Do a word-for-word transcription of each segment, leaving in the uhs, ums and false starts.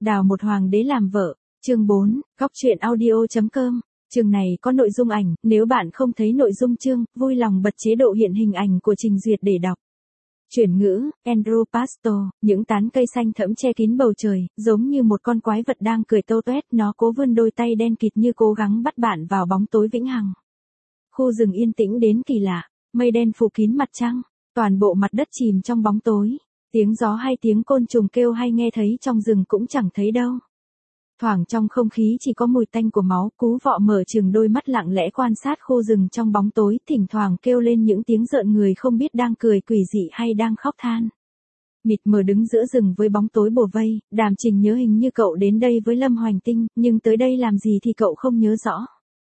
Đào một hoàng đế làm vợ, chương bốn, góc truyện audio.com. Chương này có nội dung ảnh, nếu bạn không thấy nội dung chương, vui lòng bật chế độ hiện hình ảnh của trình duyệt để đọc. Chuyển ngữ, Andrew Pastor, những tán cây xanh thẫm che kín bầu trời, giống như một con quái vật đang cười tâu tuét, nó cố vươn đôi tay đen kịt như cố gắng bắt bạn vào bóng tối vĩnh hằng. Khu rừng yên tĩnh đến kỳ lạ, mây đen phủ kín mặt trăng, toàn bộ mặt đất chìm trong bóng tối, tiếng gió hay tiếng côn trùng kêu hay nghe thấy trong rừng cũng chẳng thấy đâu. Thoảng trong không khí chỉ có mùi tanh của máu, cú vọ mở trừng đôi mắt lặng lẽ quan sát khu rừng trong bóng tối, thỉnh thoảng kêu lên những tiếng rợn người không biết đang cười quỷ dị hay đang khóc than. Mịt mờ đứng giữa rừng với bóng tối bủa vây, Đàm Trình nhớ hình như cậu đến đây với Lâm Hoành Tinh, nhưng tới đây làm gì thì cậu không nhớ rõ.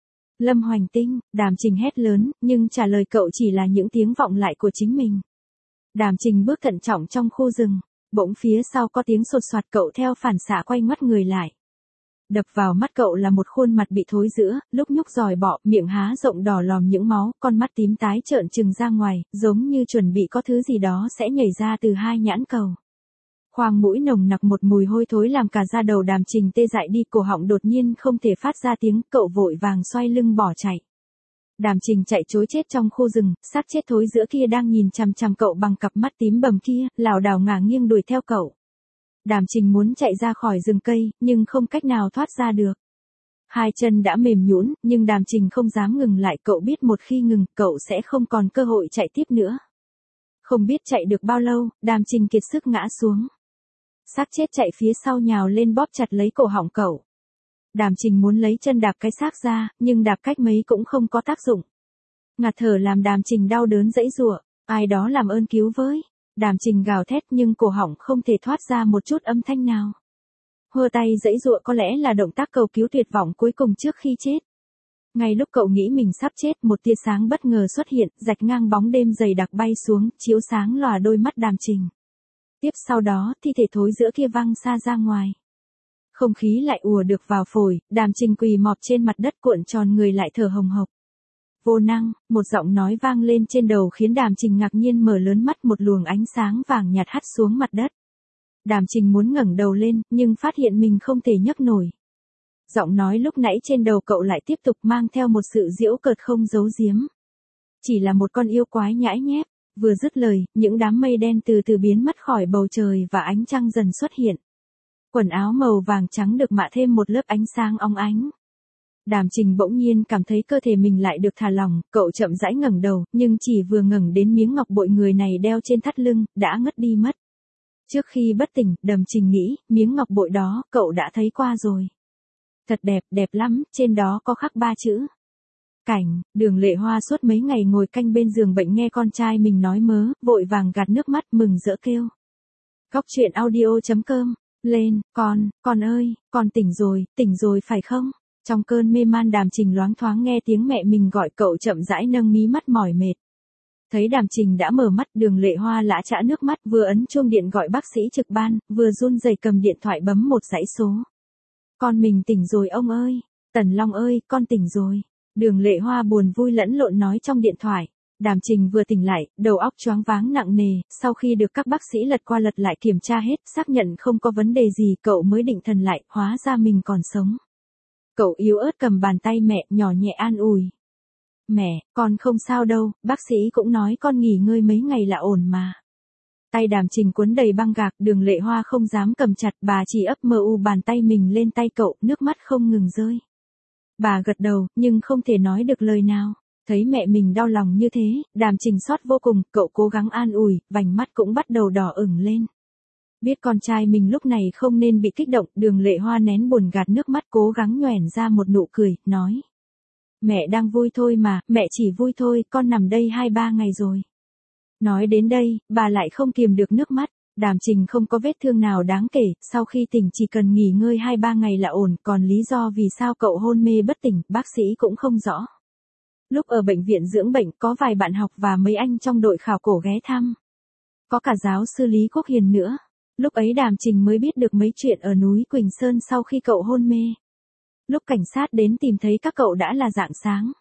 Lâm Hoành Tinh, Đàm Trình hét lớn, nhưng trả lời cậu chỉ là những tiếng vọng lại của chính mình. Đàm Trình bước thận trọng trong khu rừng, bỗng phía sau có tiếng sột soạt, cậu theo phản xạ quay ngoắt người lại. Đập vào mắt cậu là một khuôn mặt bị thối rữa, lúc nhúc giòi bọ, miệng há rộng đỏ lòm những máu, con mắt tím tái trợn trừng ra ngoài, giống như chuẩn bị có thứ gì đó sẽ nhảy ra từ hai nhãn cầu. Khoang mũi nồng nặc một mùi hôi thối làm cả da đầu Đàm Trình tê dại đi, cổ họng đột nhiên không thể phát ra tiếng, cậu vội vàng xoay lưng bỏ chạy. Đàm Trình chạy trối chết trong khu rừng, xác chết thối rữa kia đang nhìn chằm chằm cậu bằng cặp mắt tím bầm kia, lảo đảo ngả nghiêng đuổi theo cậu. Đàm Trình muốn chạy ra khỏi rừng cây, nhưng không cách nào thoát ra được. Hai chân đã mềm nhũn, nhưng Đàm Trình không dám ngừng lại, cậu biết một khi ngừng, cậu sẽ không còn cơ hội chạy tiếp nữa. Không biết chạy được bao lâu, Đàm Trình kiệt sức ngã xuống. Xác chết chạy phía sau nhào lên bóp chặt lấy cổ họng cậu. Đàm Trình muốn lấy chân đạp cái xác ra, nhưng đạp cách mấy cũng không có tác dụng. Ngạt thở làm Đàm Trình đau đớn giãy giụa, ai đó làm ơn cứu với. Đàm Trình gào thét nhưng cổ họng không thể thoát ra một chút âm thanh nào. Hơ tay giãy giụa có lẽ là động tác cầu cứu tuyệt vọng cuối cùng trước khi chết. Ngay lúc cậu nghĩ mình sắp chết, một tia sáng bất ngờ xuất hiện, rạch ngang bóng đêm dày đặc bay xuống, chiếu sáng lòa đôi mắt Đàm Trình. Tiếp sau đó, thi thể thối rữa kia văng xa ra ngoài. Không khí lại ùa được vào phổi, Đàm Trình quỳ mọp trên mặt đất cuộn tròn người lại thở hồng hộc. Vô năng, một giọng nói vang lên trên đầu khiến Đàm Trình ngạc nhiên mở lớn mắt, một luồng ánh sáng vàng nhạt hắt xuống mặt đất. Đàm Trình muốn ngẩng đầu lên, nhưng phát hiện mình không thể nhấc nổi. Giọng nói lúc nãy trên đầu cậu lại tiếp tục mang theo một sự giễu cợt không giấu giếm. Chỉ là một con yêu quái nhãi nhép. Vừa dứt lời, những đám mây đen từ từ biến mất khỏi bầu trời và ánh trăng dần xuất hiện. Quần áo màu vàng trắng được mạ thêm một lớp ánh sáng óng ánh. Đàm Trình bỗng nhiên cảm thấy cơ thể mình lại được thả lỏng, cậu chậm rãi ngẩng đầu, nhưng chỉ vừa ngẩng đến miếng ngọc bội người này đeo trên thắt lưng, đã ngất đi mất. Trước khi bất tỉnh, Đàm Trình nghĩ, miếng ngọc bội đó, cậu đã thấy qua rồi. Thật đẹp, đẹp lắm, trên đó có khắc ba chữ. Cảnh, Đường Lệ Hoa suốt mấy ngày ngồi canh bên giường bệnh nghe con trai mình nói mớ, vội vàng gạt nước mắt mừng rỡ kêu. Góc truyện audio.com, lên, con, con ơi, con tỉnh rồi, tỉnh rồi phải không? Trong cơn mê man Đàm Trình loáng thoáng nghe tiếng mẹ mình gọi, cậu chậm rãi nâng mí mắt mỏi mệt. Thấy Đàm Trình đã mở mắt, Đường Lệ Hoa lã chã nước mắt, vừa ấn chuông điện gọi bác sĩ trực ban, vừa run rẩy cầm điện thoại bấm một dãy số. Con mình tỉnh rồi ông ơi, Tần Long ơi, con tỉnh rồi. Đường Lệ Hoa buồn vui lẫn lộn nói trong điện thoại. Đàm Trình vừa tỉnh lại, đầu óc choáng váng nặng nề, sau khi được các bác sĩ lật qua lật lại kiểm tra hết, xác nhận không có vấn đề gì, cậu mới định thần lại, hóa ra mình còn sống. Cậu yếu ớt cầm bàn tay mẹ, nhỏ nhẹ an ủi. Mẹ, con không sao đâu, bác sĩ cũng nói con nghỉ ngơi mấy ngày là ổn mà. Tay Đàm Trình cuốn đầy băng gạc, Đường Lệ Hoa không dám cầm chặt, bà chỉ ấp mờ u bàn tay mình lên tay cậu, nước mắt không ngừng rơi. Bà gật đầu, nhưng không thể nói được lời nào. Thấy mẹ mình đau lòng như thế, Đàm Trình xót vô cùng, cậu cố gắng an ủi, vành mắt cũng bắt đầu đỏ ửng lên. Biết con trai mình lúc này không nên bị kích động, Đường Lệ Hoa nén buồn gạt nước mắt, cố gắng nhoẻn ra một nụ cười, nói. Mẹ đang vui thôi mà, mẹ chỉ vui thôi, con nằm đây hai ba ngày rồi. Nói đến đây, bà lại không kiềm được nước mắt. Đàm Trình không có vết thương nào đáng kể, sau khi tỉnh chỉ cần nghỉ ngơi hai ba ngày là ổn, còn lý do vì sao cậu hôn mê bất tỉnh, bác sĩ cũng không rõ. Lúc ở bệnh viện dưỡng bệnh, có vài bạn học và mấy anh trong đội khảo cổ ghé thăm. Có cả giáo sư Lý Quốc Hiền nữa. Lúc ấy Đàm Trình mới biết được mấy chuyện ở núi Quỳnh Sơn sau khi cậu hôn mê. Lúc cảnh sát đến tìm thấy các cậu đã là rạng sáng.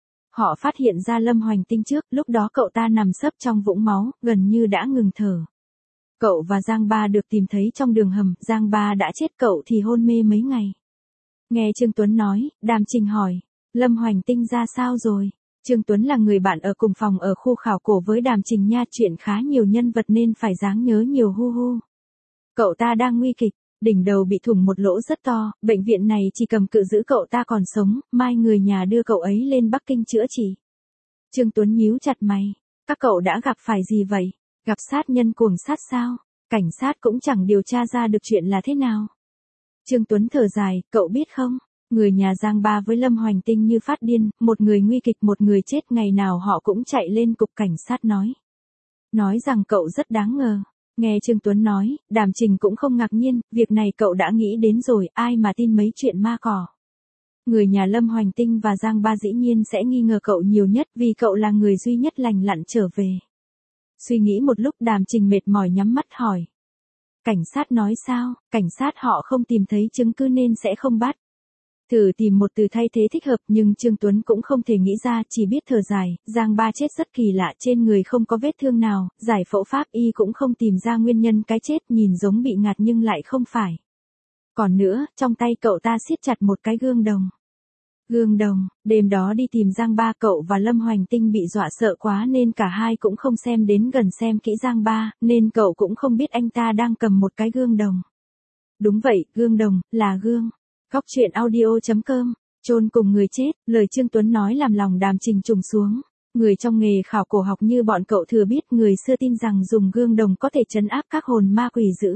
Họ phát hiện ra Lâm Hoành Tinh trước, lúc đó cậu ta nằm sấp trong vũng máu, gần như đã ngừng thở. Cậu và Giang Ba được tìm thấy trong đường hầm, Giang Ba đã chết, cậu thì hôn mê mấy ngày. Nghe Trương Tuấn nói, Đàm Trình hỏi, Lâm Hoành Tinh ra sao rồi? Trương Tuấn là người bạn ở cùng phòng ở khu khảo cổ với Đàm Trình nha, chuyện khá nhiều nhân vật nên phải dáng nhớ nhiều hu hu. Cậu ta đang nguy kịch, đỉnh đầu bị thủng một lỗ rất to, bệnh viện này chỉ cầm cự giữ cậu ta còn sống, mai người nhà đưa cậu ấy lên Bắc Kinh chữa trị. Trương Tuấn nhíu chặt mày, các cậu đã gặp phải gì vậy? Gặp sát nhân cuồng sát sao? Cảnh sát cũng chẳng điều tra ra được chuyện là thế nào. Trương Tuấn thở dài, cậu biết không? Người nhà Giang Ba với Lâm Hoành Tinh như phát điên, một người nguy kịch một người chết, ngày nào họ cũng chạy lên cục cảnh sát nói. Nói rằng cậu rất đáng ngờ. Nghe Trương Tuấn nói, Đàm Trình cũng không ngạc nhiên, việc này cậu đã nghĩ đến rồi, ai mà tin mấy chuyện ma cỏ. Người nhà Lâm Hoành Tinh và Giang Ba dĩ nhiên sẽ nghi ngờ cậu nhiều nhất vì cậu là người duy nhất lành lặn trở về. Suy nghĩ một lúc, Đàm Trình mệt mỏi nhắm mắt hỏi. Cảnh sát nói sao? Cảnh sát họ không tìm thấy chứng cứ nên sẽ không bắt. Thử tìm một từ thay thế thích hợp, nhưng Trương Tuấn cũng không thể nghĩ ra, chỉ biết thở dài. Giang Ba chết rất kỳ lạ, trên người không có vết thương nào, giải phẫu pháp y cũng không tìm ra nguyên nhân cái chết, nhìn giống bị ngạt nhưng lại không phải. Còn nữa, trong tay cậu ta siết chặt một cái gương đồng. Gương đồng, đêm đó đi tìm Giang Ba, cậu và Lâm Hoành Tinh bị dọa sợ quá nên cả hai cũng không xem đến gần xem kỹ Giang Ba, nên cậu cũng không biết anh ta đang cầm một cái gương đồng. Đúng vậy, gương đồng, là gương. Góc truyện audio chấm com, chôn cùng người chết, lời Trương Tuấn nói làm lòng Đàm Trình trùng xuống. Người trong nghề khảo cổ học như bọn cậu thừa biết, người xưa tin rằng dùng gương đồng có thể trấn áp các hồn ma quỷ dữ.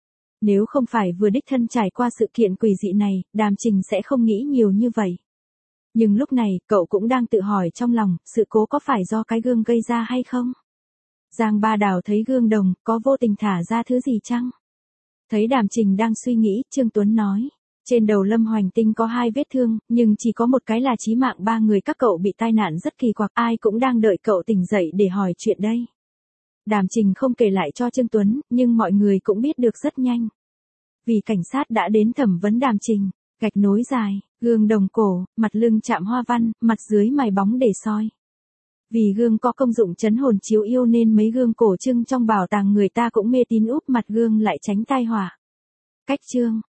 Nếu không phải vừa đích thân trải qua sự kiện quỷ dị này, Đàm Trình sẽ không nghĩ nhiều như vậy. Nhưng lúc này, cậu cũng đang tự hỏi trong lòng, sự cố có phải do cái gương gây ra hay không? Giang Ba Đào thấy gương đồng, có vô tình thả ra thứ gì chăng? Thấy Đàm Trình đang suy nghĩ, Trương Tuấn nói. Trên đầu Lâm Hoành Tinh có hai vết thương, nhưng chỉ có một cái là chí mạng, ba người các cậu bị tai nạn rất kỳ quặc, ai cũng đang đợi cậu tỉnh dậy để hỏi chuyện đây. Đàm Trình không kể lại cho Trương Tuấn, nhưng mọi người cũng biết được rất nhanh. Vì cảnh sát đã đến thẩm vấn Đàm Trình, gạch nối dài, gương đồng cổ, mặt lưng chạm hoa văn, mặt dưới mài bóng để soi. Vì gương có công dụng trấn hồn chiếu yêu nên mấy gương cổ trưng trong bảo tàng người ta cũng mê tín úp mặt gương lại tránh tai họa. Cách trương,